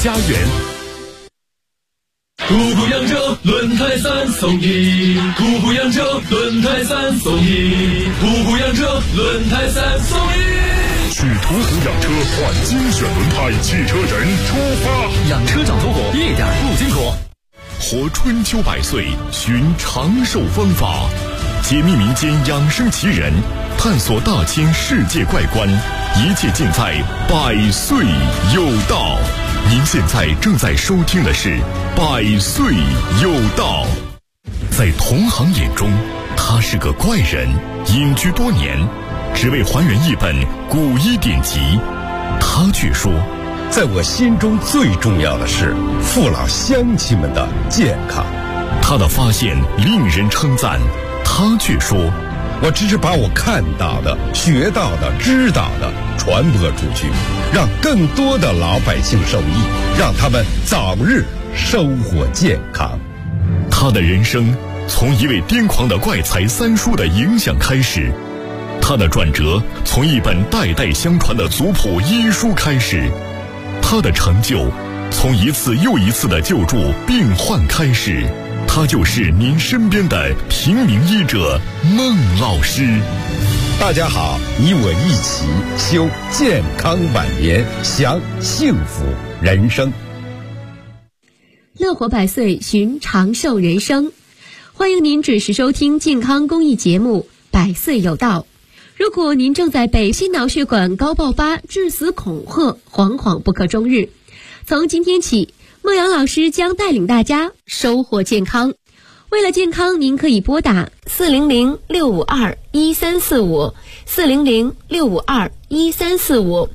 家园。 步步扬州轮胎3送1，步步扬州轮胎3送1，步步扬州轮胎3送1。 去途虎养车换精选轮胎，汽车人出发。 养车长走火，一点不辛苦。 活春秋百岁，寻长寿方法，解密民间养生奇人，探索大千世界怪观，一切尽在百岁有道。您现在正在收听的是百岁有道。在同行眼中，他是个怪人，隐居多年，只为还原一本古医典籍。他却说， 在我心中最重要的是父老乡亲们的健康。 他的发现令人称赞，他却说， 我只是把我看到的、学到的、知道的传播出去，让更多的老百姓受益，让他们早日收获健康。 他的人生从一位癫狂的怪才三叔的影响开始，他的转折从一本代代相传的族谱医书开始，他的成就从一次又一次的救助病患开始。他就是您身边的平民医者孟老师。 大家好，你我一起修健康晚年，享幸福人生。 乐活百岁，寻长寿人生。欢迎您准时收听健康公益节目《百岁有道》。如果您正在被心脑血管高爆发致死恐吓，惶惶不可终日，从今天起，孟阳老师将带领大家收获健康。为了健康，您可以拨打400-652-1345 400-652-1345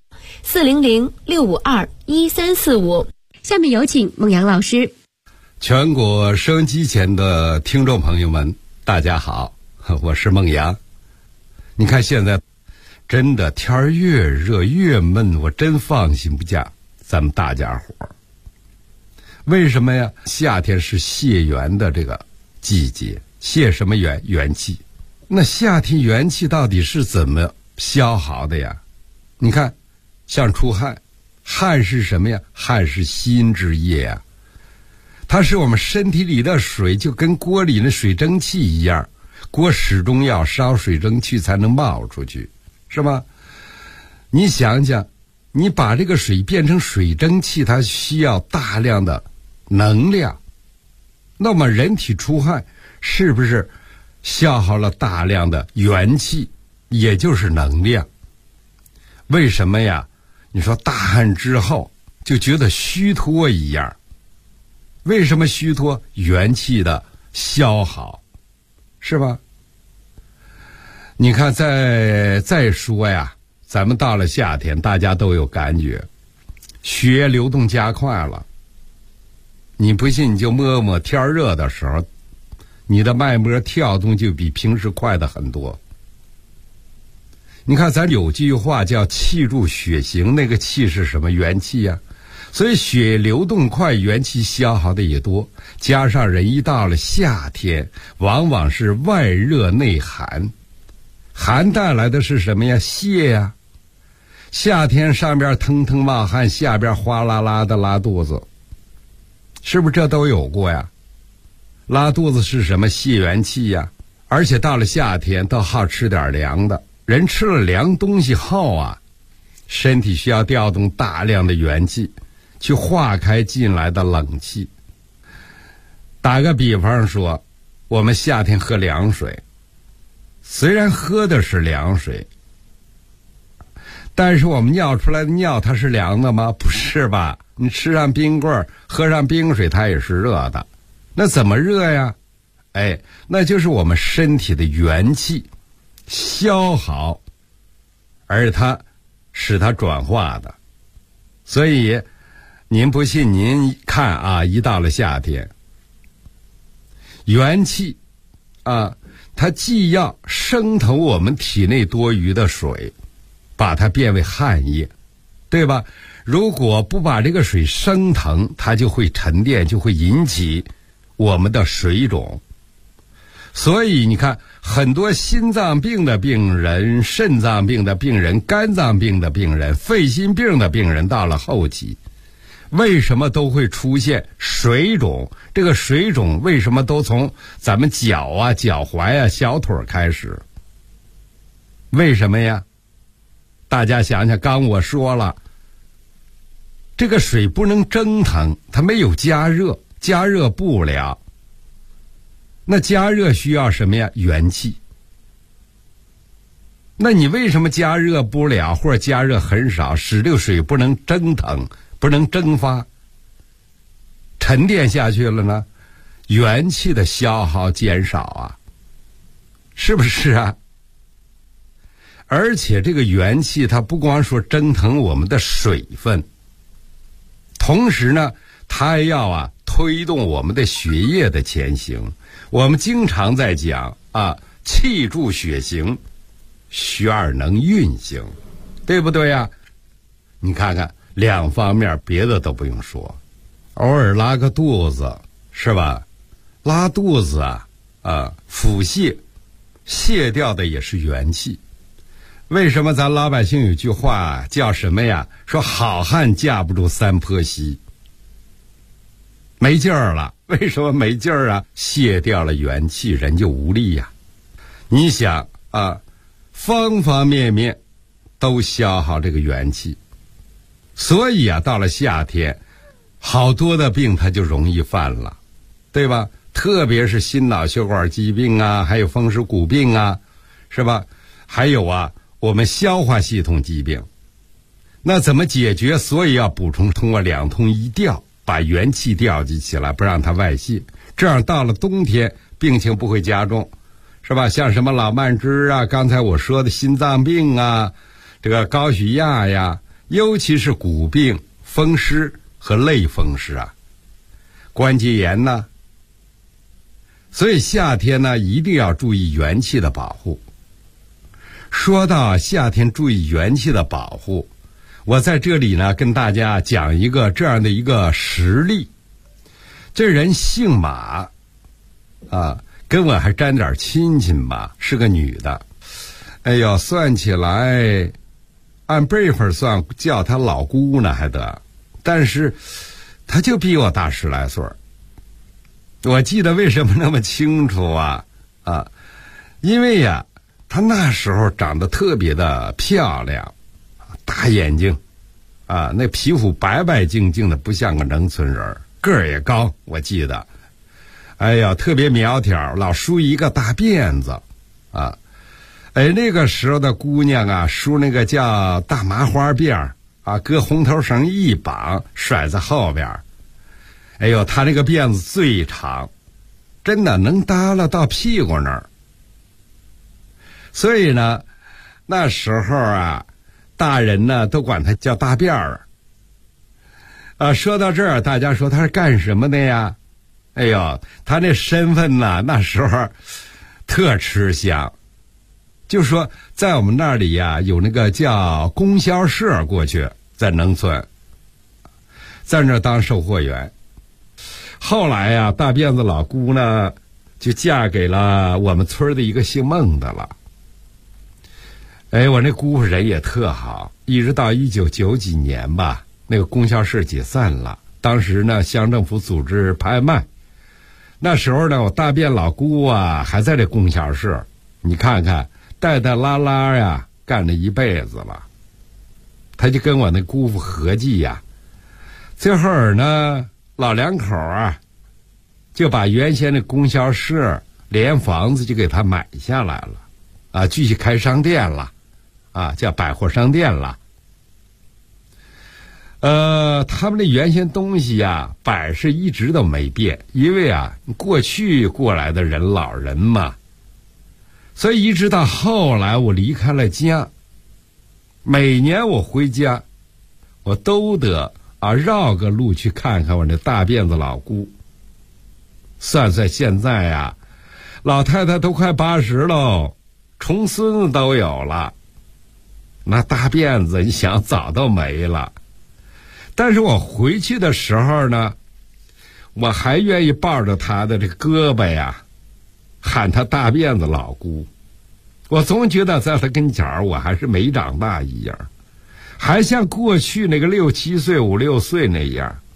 400-652-1345。下面有请孟阳老师。 全国收音机前的听众朋友们，大家好，我是孟阳。你看现在真的天儿越热越闷，我真放心不下咱们大家伙儿。为什么呀？夏天是泄元的这个季节，泄什么元？元气。那夏天元气到底是怎么消耗的呀？你看，像出汗，汗是什么呀？汗是心之液呀。它是我们身体里的水，就跟锅里的水蒸气一样，锅始终要烧水蒸气才能冒出去，是吧？你想想，你把这个水变成水蒸气，它需要大量的能量。那么人体出汗是不是消耗了大量的元气，也就是能量？为什么呀？你说大汗之后就觉得虚脱一样，为什么虚脱？元气的消耗，是吧？你看再说呀，咱们到了夏天，大家都有感觉，血液流动加快了。你不信你就摸摸天热的时候，你的脉搏跳动就比平时快的很多。你看咱有句话叫气入血行，那个气是什么？元气呀。所以血流动快，元气消耗的也多，加上人一到了夏天，往往是外热内寒，寒带来的是什么呀？泄呀。夏天上边腾腾冒汗，下边哗啦啦的拉肚子，是不是这都有过呀？拉肚子是什么？泄元气呀。而且到了夏天都好吃点凉的，人吃了凉东西后啊，身体需要调动大量的元气去化开进来的冷气。打个比方说，我们夏天喝凉水，虽然喝的是凉水，但是我们尿出来的尿它是凉的吗？不是吧？你吃上冰棍，喝上冰水，它也是热的。那怎么热呀？那就是我们身体的元气消耗，而它使它转化的。所以您不信，您看啊，一到了夏天，元气啊，它既要升腾我们体内多余的水，把它变为汗液，对吧？如果不把这个水升腾，它就会沉淀，就会引起我们的水肿。所以你看，很多心脏病的病人、肾脏病的病人、肝脏病的病人、肺心病的病人，到了后期， 为什么都会出现水肿？这个水肿为什么都从咱们脚啊、脚踝啊、小腿开始？为什么呀？大家想想，刚我说了，这个水不能蒸腾，它没有加热，加热不了。那加热需要什么呀？元气。那你为什么加热不了，或者加热很少，使这个水不能蒸腾，不能蒸发，沉淀下去了呢？元气的消耗减少啊，是不是啊？而且这个元气它不光说蒸腾我们的水分，同时呢它还要推动我们的血液的前行。我们经常在讲气助血行，血而能运行，对不对呀？你看看两方面，别的都不用说，偶尔拉个肚子是吧？拉肚子腹泻，泻掉的也是元气。为什么咱老百姓有句话叫什么呀？说好汉架不住三坡稀，没劲儿了。为什么没劲儿啊？泻掉了元气，人就无力呀。你想方方面面都消耗这个元气，所以到了夏天，好多的病它就容易犯了，对吧？特别是心脑血管疾病还有风湿骨病是吧？还有我们消化系统疾病。那怎么解决？所以要补充，通过两通一调，把元气调集起来，不让它外泄，这样到了冬天病情不会加重，是吧？像什么老慢支刚才我说的心脏病这个高血压呀，尤其是骨病、风湿和类风湿关节炎呢。所以夏天呢一定要注意元气的保护。说到夏天注意元气的保护，我在这里呢跟大家讲一个这样的一个实例。这人姓马跟我还沾点亲戚吧，是个女的。哎呦，算起来按辈分算叫她老姑呢还得，但是她就比我大10来岁。我记得为什么那么清楚因为她那时候长得特别的漂亮，大眼睛那皮肤白白净净的，不像个农村人，个儿也高，我记得。哎呀，特别苗条，老梳一个大辫子那个时候的姑娘梳那个叫大麻花辫搁红头绳一绑，甩在后边。哎呦，她那个辫子最长，真的能耷拉到屁股那儿。所以呢，那时候大人呢都管她叫大辫儿。说到这儿，大家说她是干什么的呀？哎呦，她那身份呢，那时候特吃香。就说在我们那里有那个叫供销社，过去在农村，在那当售货员。后来大辫子老姑呢就嫁给了我们村的一个姓孟的了。我那姑父人也特好，一直到1990几年吧，那个供销社解散了。当时呢乡政府组织拍卖，那时候呢我大辫老姑还在这供销社，你看看带带拉拉干了一辈子了。他就跟我那姑父合计最后呢老两口就把原先的供销社连房子就给他买下来了继续开商店了叫百货商店了。他们的原先东西摆设一直都没变，因为过去过来的人老人嘛，所以一直到后来我离开了家，每年我回家我都得绕个路去看看我那大辫子老姑。算算现在老太太都快80喽，重孙子都有了，那大辫子你想早都没了。但是我回去的时候呢，我还愿意抱着她的这个胳膊喊她大辫子老姑。我总觉得在她跟前我还是没长大一样，还像过去那个6、7岁、5、6岁那样。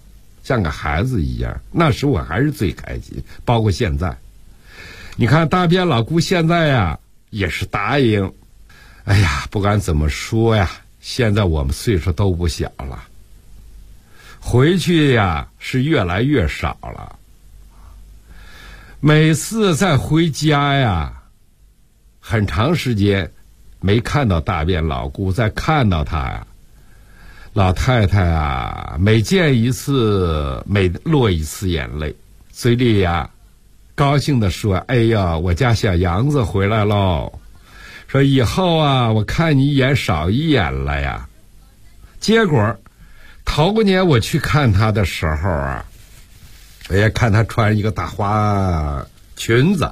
像个孩子一样。那时我还是最开心，包括现在。你看大边老姑现在呀也是答应。哎呀，不管怎么说呀，现在我们岁数都不小了，回去呀是越来越少了。每次再回家呀，很长时间没看到大边老姑，再看到她呀，老太太啊，每见一次每落一次眼泪，嘴里呀高兴地说：“哎呀，我家小杨子回来喽！说以后啊，我看你一眼少一眼了呀。”结果头年我去看他的时候啊，我也看他穿一个大花裙子，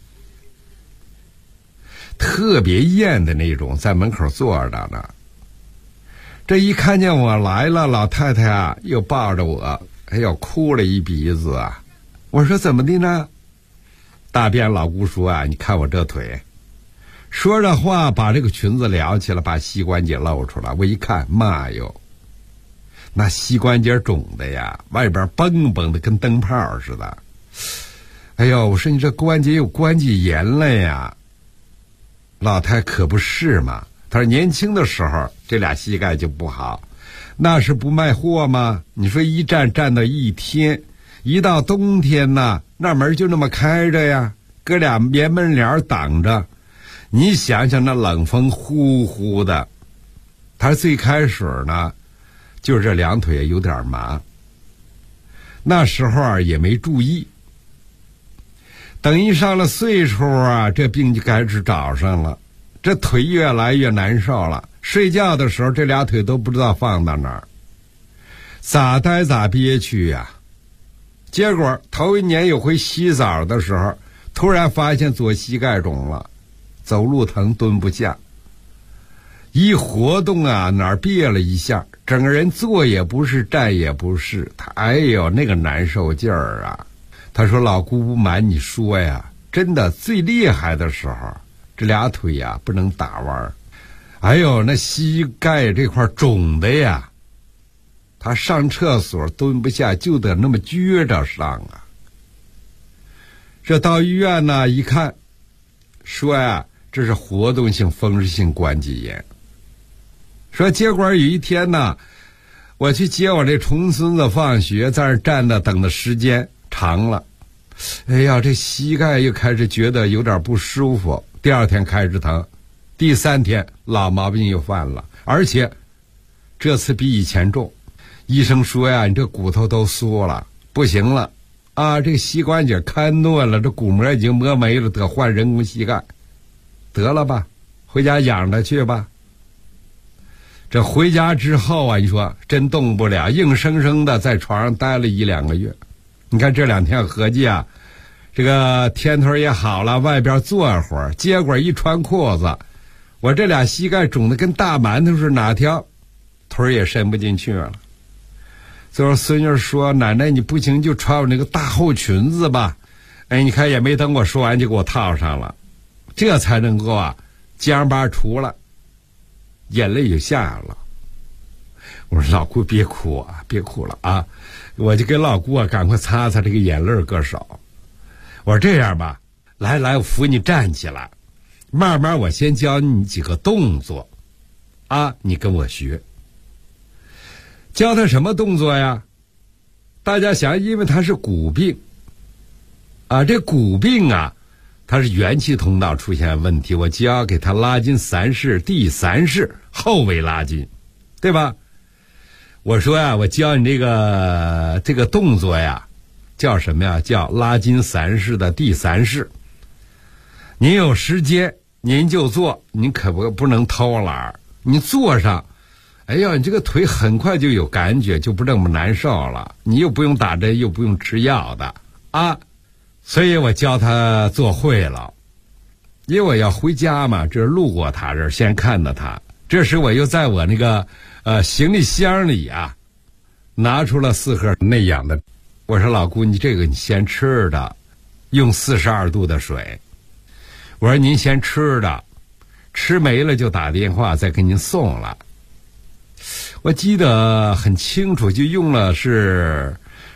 特别艳的那种，在门口坐着呢。这一看见我来了，老太太啊又抱着我，哎呦哭了一鼻子啊。我说怎么的呢？大边老姑说啊，你看我这腿。说着话把这个裙子撩起来，把膝关节露出来。我一看，妈哟，那膝关节肿的呀，外边蹦蹦的跟灯泡似的。哎呦，我说你这关节有关节炎了呀。老太可不是嘛，她说年轻的时候这俩膝盖就不好，那是不卖货吗？你说一站到一天，一到冬天呢，那门就那么开着呀，搁俩棉门帘挡着，你想想那冷风呼呼的。他最开始呢就是这两腿有点麻，那时候啊也没注意，等一上了岁数啊，这病就开始找上了，这腿越来越难受了，睡觉的时候这俩腿都不知道放到哪儿，咋呆咋憋屈呀。结果头一年有回洗澡的时候，突然发现左膝盖肿了，走路疼，蹲不下，一活动啊哪儿别了一下，整个人坐也不是，站也不是，他哎呦那个难受劲儿啊。他说老姑不瞒你说呀，真的最厉害的时候，这俩腿呀不能打弯，哎呦那膝盖这块肿的呀，他上厕所蹲不下，就得那么撅着上啊。这到医院呢一看，说呀这是活动性风湿性关节炎。说结果有一天呢，我去接我这重孙子放学，在那站着等的时间长了，哎呀这膝盖又开始觉得有点不舒服，第二天开始疼，第三天老毛病又犯了，而且这次比以前重。医生说呀，你这骨头都缩了，不行了啊，这个膝关节开断了，这骨膜已经磨没了，得换人工膝盖。得了吧，回家养着去吧。这回家之后啊，你说真动不了，硬生生的在床上待了1-2个月。你看这2天合计啊，这个天腿也好了，外边坐会儿，结果一穿裤子，我这俩膝盖肿得跟大馒头似的，哪条腿也伸不进去了。最后孙女说，奶奶你不行就穿我那个大厚裙子吧。哎，你看也没等我说完就给我套上了，这才能够啊僵巴除了，眼泪就下来了。我说老姑别哭啊，别哭了啊，我就给老姑啊赶快擦擦这个眼泪搁手。我说这样吧，来我扶你站起来，慢慢我先教你几个动作啊，你跟我学。教他什么动作呀？大家想，因为他是骨病啊，这骨病啊它是元气通道出现问题，我就要给他拉筋3式，第3式后尾拉筋，对吧？我说呀，我教你这个动作呀叫什么呀？叫拉筋3式的第3式。您有时间您就做，您可不能偷懒，你做上，哎呀你这个腿很快就有感觉，就不这么难受了，你又不用打针又不用吃药的啊。所以我教他做会了，因为我要回家嘛，这路过他这儿先看到他，这时我又在我那个行李箱里啊拿出了4盒内养的。我说老姑你这个你先吃的，用42度的水。我说您先吃的，吃没了就打电话再给您送了。我记得很清楚，就用了是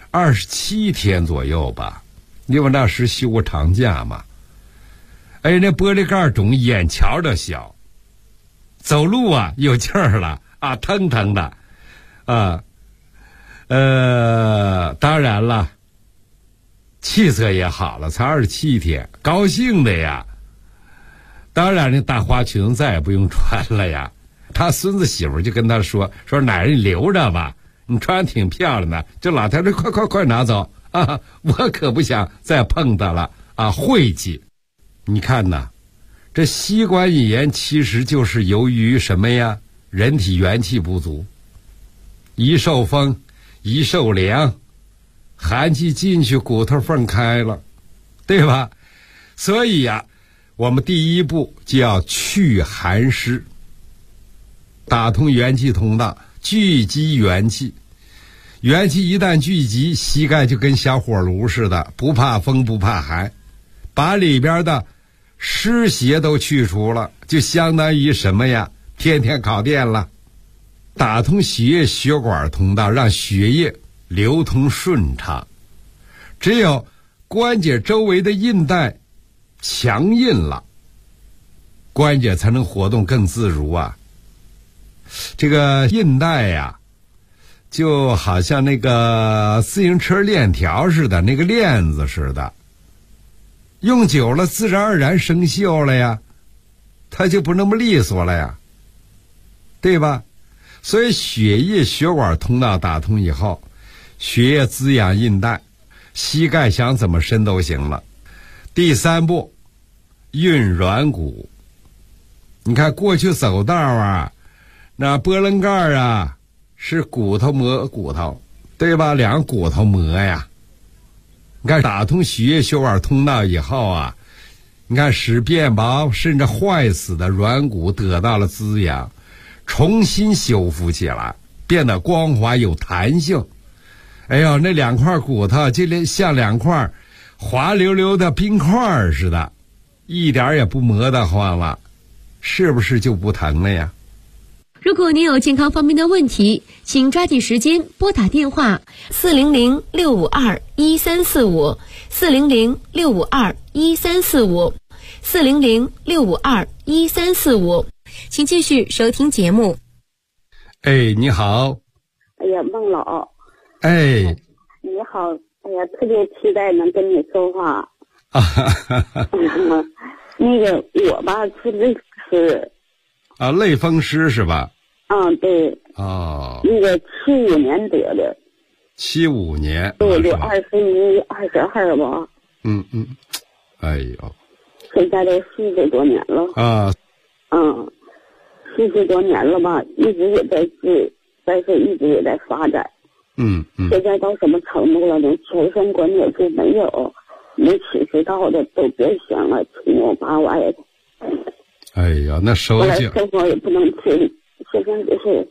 27天左右吧，因为那时休过长假嘛。哎，那玻璃盖肿，眼瞧着小，走路啊有劲儿了啊，腾腾的啊。当然了，气色也好了，才27天，高兴的呀。当然那大花裙再也不用穿了呀。他孙子媳妇就跟他说奶奶你留着吧，你穿挺漂亮的，这老太太快拿走啊，我可不想再碰它了啊，晦气。你看呐，这膝关节炎其实就是由于什么呀？人体元气不足，一受风一受凉，寒气进去，骨头缝开了，对吧？所以呀，我们第一步就要去寒湿，打通元气通道，聚集元气。元气一旦聚集，膝盖就跟小火炉似的，不怕风不怕寒，把里边的湿邪都去除了，就相当于什么呀？天天烤电了。打通血液血管通道，让血液流通顺畅。只有关节周围的韧带强硬了，关节才能活动更自如啊。这个韧带呀，就好像那个自行车链条似的，那个链子似的，用久了自然而然生锈了呀，它就不那么利索了呀，对吧？所以血液血管通道打通以后，血液滋养韧带，膝盖想怎么伸都行了。第三步，运软骨。你看过去走道啊，那波棱盖啊是骨头磨骨头，对吧？两个骨头磨呀。你看打通血液血管通道以后啊，你看使变薄甚至坏死的软骨得到了滋养，重新修复起来，变得光滑有弹性。哎呦，那两块骨头就像两块滑溜溜的冰块似的，一点也不磨得慌了，是不是就不疼了呀？ 如果您有健康方面的问题，请抓紧时间拨打电话400-652-1345 400-652-1345 400-652-1345。请继续收听节目。 哎，你好。 哎呀，孟老。 哎。 你好，哎呀，特别期待能跟你说话。那个我吧是类似。 啊，类风湿是吧？ 嗯，对。 哦。 那个75年得的。 75年。 对，就21、22吧。 嗯。哎呦。 现在都40多年了。 啊。 40多年了吧，一直也在治，但是一直也在发展。现在到什么程度了呢？全身关节就没有，没吃知道的都变形了，七扭八歪的。 哎呀，那手脚。后来生活也不能自理，现在就是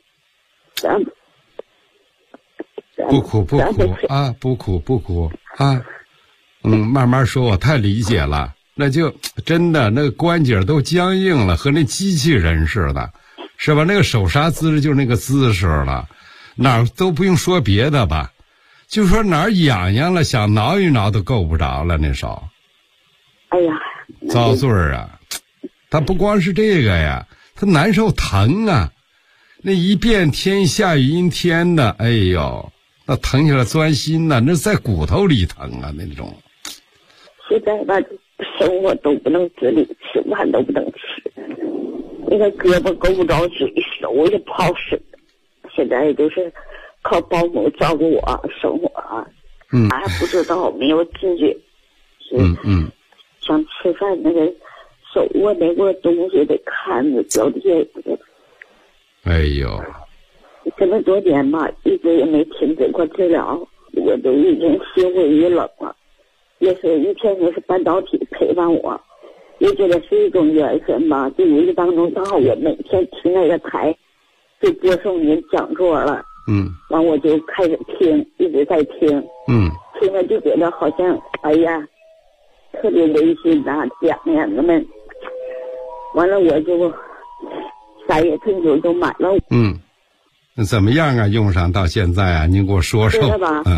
不苦啊，不苦啊。慢慢说，我太理解了。那就真的那个关节都僵硬了，和那机器人似的，是吧？那个手啥姿势就是那个姿势了，哪儿都不用说别的吧，就说哪儿痒痒了，想挠一挠都够不着了，那手。 哎呀， 遭罪啊！他不光是这个呀，他难受疼啊，那一变天下雨阴天的，哎呦，那疼起来钻心呐，那在骨头里疼啊，那种。 现在吧，生活都不能自理，吃饭都不能吃，那个胳膊够不着水，手也不好使。现在就是靠保姆照顾我生活啊，还不知道，没有自觉。想吃饭那个手握那握东西得看着脚底下。 哎呦， 这么多年吧，一直也没停止过治疗，我都已经心灰意冷了。也是一天也是半导体陪伴我，也觉得是一种缘分吧。就无意当中正好我每天听那个台就播送您讲座了，完我就开始听，一直在听，听了就觉得好像哎呀特别温馨呐，讲呀那么，完了我就3月份就买了。 那怎么样啊？用上到现在啊，您给我说说。 吧，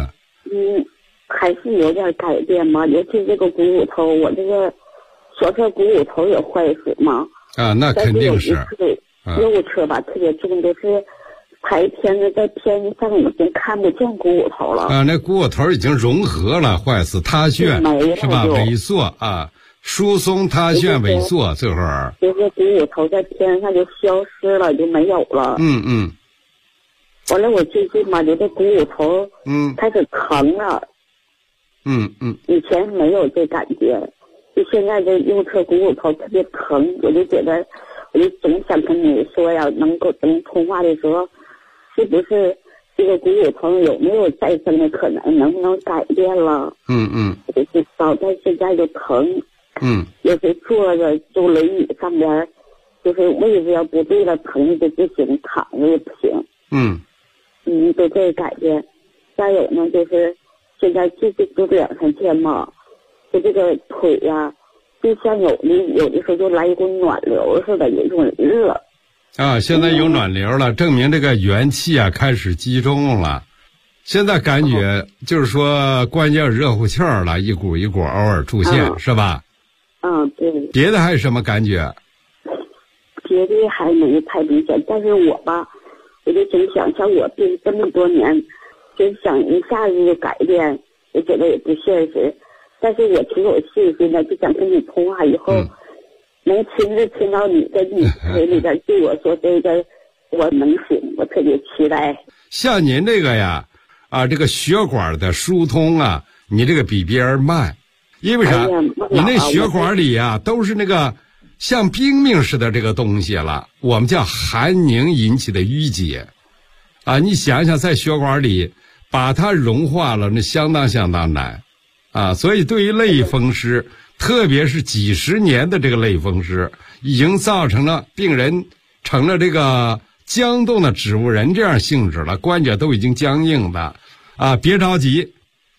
还是有点改变嘛，尤其这个股骨头，我这个左侧股骨头也坏死嘛。 啊，那肯定是。 右侧吧特别重，就是拍片子在片子上已经看不见股骨头了。 啊，那股骨头已经融合了，坏死塌陷是吧？萎缩啊，疏松塌陷萎缩，这会儿。 就是股骨头在片上就消失了，就没有了。完了，我最近吧，就这股骨头开始疼了。以前没有这感觉，就现在这右侧股骨头特别疼，我就觉得，我就总想跟你说呀，能通话的时候，是不是这个股骨头有没有再生的可能，能不能改变了？我就知道，但现在就疼。有时坐着就轮椅上边，就是位置要不对了，疼的就不行，躺着也不行。就这个改变。再有呢，就是现在就2-3天嘛，就这个腿呀，就像有的时候就来一股暖流似的，有一种热。 啊，现在有暖流了，证明这个元气啊开始集中了。现在感觉就是说关节热乎气儿了，一股一股偶尔出现，是吧？ 对。 别的还有什么感觉？ 别的还没太明显，但是我吧，我就总想像我病这么多年，就想一下子就改变，我觉得也不现实。但是我挺有信心的，就想跟你通话以后，能亲自听到你在你嘴里边对我说这个，我能行，我特别期待。 像您这个呀，这个血管的疏通啊，你这个比别人慢，因为啥？你那血管里啊都是那个像冰冰似的这个东西了，我们叫寒凝引起的淤结。你想想，在血管里把它融化了，那相当难。所以对于类风湿，特别是几十年的这个类风湿，已经造成了病人成了这个僵冻的植物人这样性质了，关节都已经僵硬的。别着急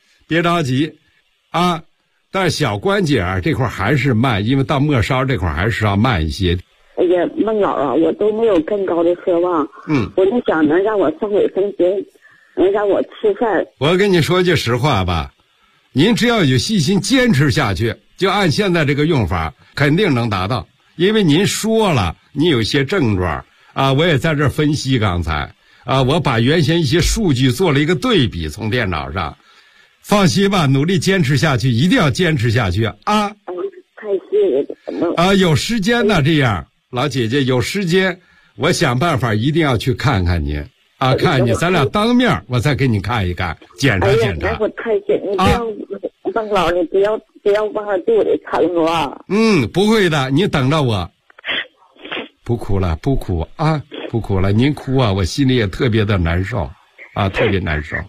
但是小关节这块还是慢，因为到末梢这块还是要慢一些。 哎呀，孟老啊，我都没有更高的奢望。我就想能让我上卫生间，能让我吃饭。 我跟你说句实话吧，您只要有细心坚持下去，就按现在这个用法，肯定能达到。因为您说了，你有一些症状我也在这儿分析刚才我把原先一些数据做了一个对比，从电脑上。放心吧，努力坚持下去，一定要坚持下去太谢谢有时间呢，这样老姐姐有时间，我想办法一定要去看看您看你，咱俩当面我再给你看一看，检查检查。 我太谢谢你，孟老，你不要忘了对我的承诺。 不会的，你等着我。不哭了不哭了，您哭我心里也特别的难受特别难受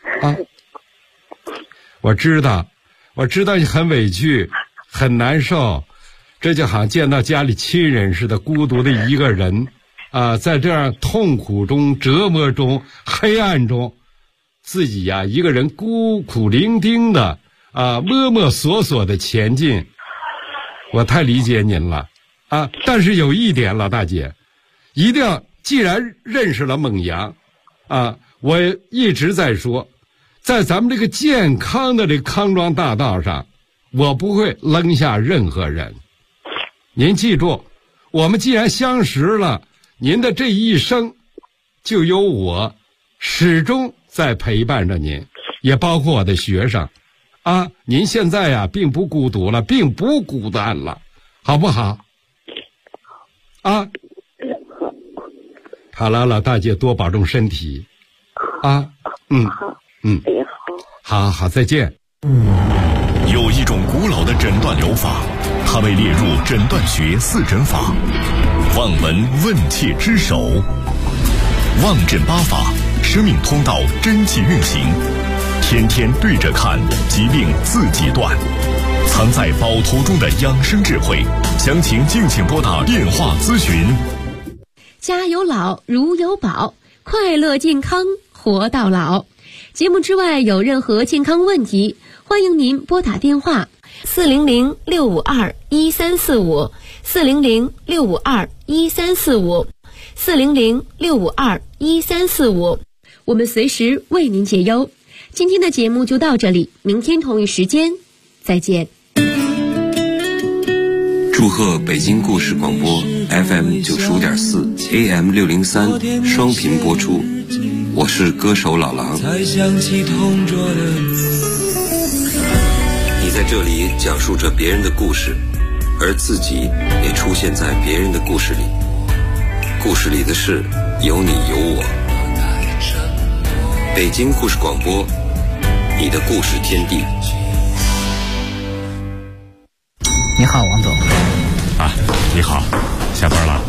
我知道你很委屈很难受，这就好像见到家里亲人似的，孤独的一个人在这样痛苦中折磨中黑暗中，自己一个人孤苦伶仃的摸摸索索的前进。我太理解您了但是有一点，老大姐一定要，既然认识了孟阳我一直在说，在咱们这个健康的这个康庄大道上，我不会扔下任何人。您记住，我们既然相识了，您的这一生就有我始终在陪伴着您，也包括我的学生您现在并不孤独了，并不孤单了，好不好好了，老大姐多保重身体好，再见。 有一种古老的诊断疗法，它被列入诊断学4诊法，望闻问切之首。望诊8法，生命通道真气运行，天天对着看，疾病自己断。藏在宝图中的养生智慧，详情敬请拨打电话咨询。 家有老如有宝，快乐健康活到老。节目之外有任何健康问题，欢迎您拨打电话400-652-1345 400-652-1345 400-652-1345，我们随时为您解忧。 今天的节目就到这里，明天同一时间再见。 祝贺北京故事广播 FM 95.4 AM 603双频播出，我是歌手老狼。你在这里讲述着别人的故事，而自己也出现在别人的故事里，故事里的事有你有我。北京故事广播，你的故事天地。 你好，王总。 啊，你好，下班了。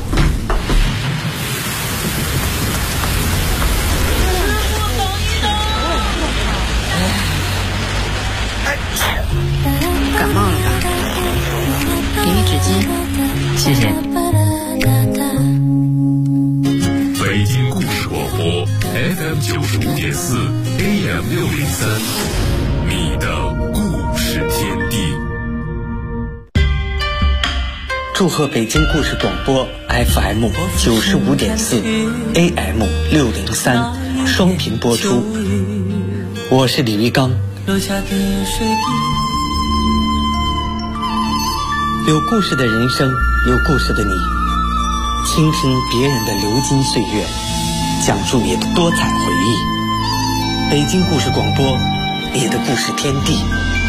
感冒了吧？给你纸巾，谢谢。 北京故事广播 FM 95.4 AM 603，你的故事天地。 祝贺北京故事广播 FM 95.4 AM 603双频播出，我是李玉刚。有故事的人生，有故事的你，倾听别人的流金岁月，讲述你的多彩回忆。北京故事广播，你的故事天地。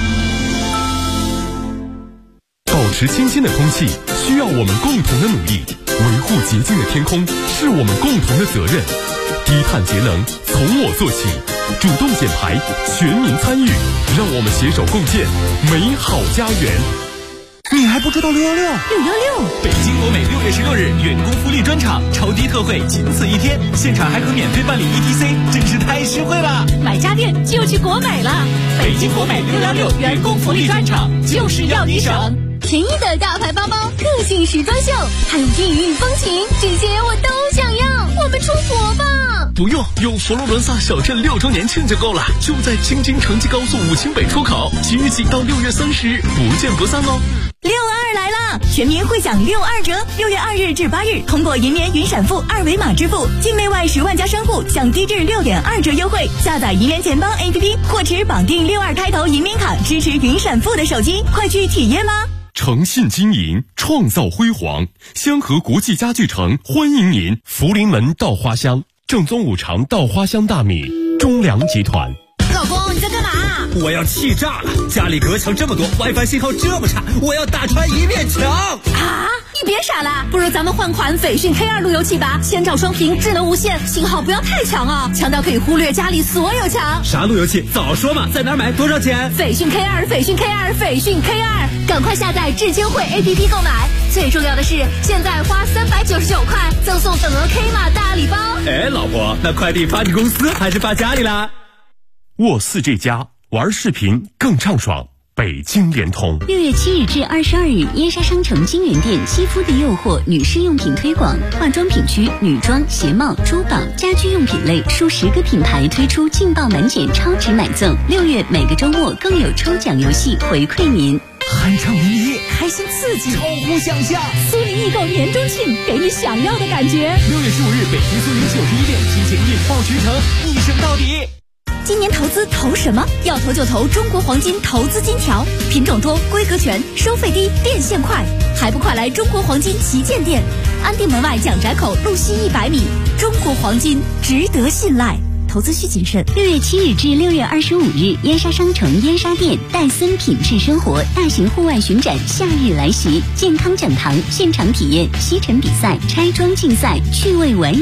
保持清新的空气需要我们共同的努力，维护洁净的天空是我们共同的责任。低碳节能从我做起，主动减排，全民参与，让我们携手共建美好家园。 你还不知道616？616， 北京国美6月16日员工福利专场，超低特惠，仅此一天，现场还可免费办理 ETC， 真是太实惠了！ 买家电就去国美了。 北京国美616员工福利专场，就是要你省。 便宜的大牌包包，个性时装秀，还有地域风情，这些我都想要。我们出国吧！ 不用，用佛罗伦萨小镇6周年庆就够了，就在京津城际高速武清北出口，即日起到6月30日，不见不散哦。 6·2来了，全民会享6·2折，6月2日至8日，通过银联云闪付二维码支付，境内外10万家商户享低至6.2折优惠。下载银联钱包 APP 或持绑定62开头银联卡支持云闪付的手机，快去体验吧！ 诚信经营，创造辉煌。香河国际家具城欢迎您！福临门稻花香，正宗五常稻花香大米，中粮集团。 老公，你在干嘛？ 我要气炸了！家里隔墙这么多 ，WiFi 信号这么差，我要打穿一面墙！ 啊！你别傻了，不如咱们换款斐讯 K2 路由器吧，先兆双屏，智能无线，信号不要太强啊，强到可以忽略家里所有墙。 啥路由器？早说嘛！在哪儿买？多少钱？ 斐讯 K2， 斐讯 K2， 斐讯 K2， 赶快下载智金汇 APP 购买。最重要的是，现在花399块赠送等额 K 码大礼包。 哎，老婆，那快递发你公司还是发家里啦？ 沃4这家玩视频更畅爽。北京联通 6月7日至22日，燕莎商城金源店肌肤的诱惑女士用品推广，化妆品区女装、鞋帽、珠宝、家居用品类数10个品牌推出劲爆满减超值买赠。6月每个周末更有抽奖游戏回馈您。 酣畅淋漓， 开心刺激， 超乎想象。 苏宁易购年中庆，给你想要的感觉。 6月15日，北京苏宁91店提前引爆全城，一胜到底。 今年投资投什么？要投就投中国黄金投资金条，品种多，规格全，收费低，变现快，还不快来中国黄金旗舰店？安定门外蒋宅口路西100米，中国黄金值得信赖。投资需谨慎。 6月7日至6月25日，燕莎商城燕莎店戴森品质生活大型户外巡展夏日来袭，健康讲堂现场体验吸尘比赛、拆装竞赛、趣味玩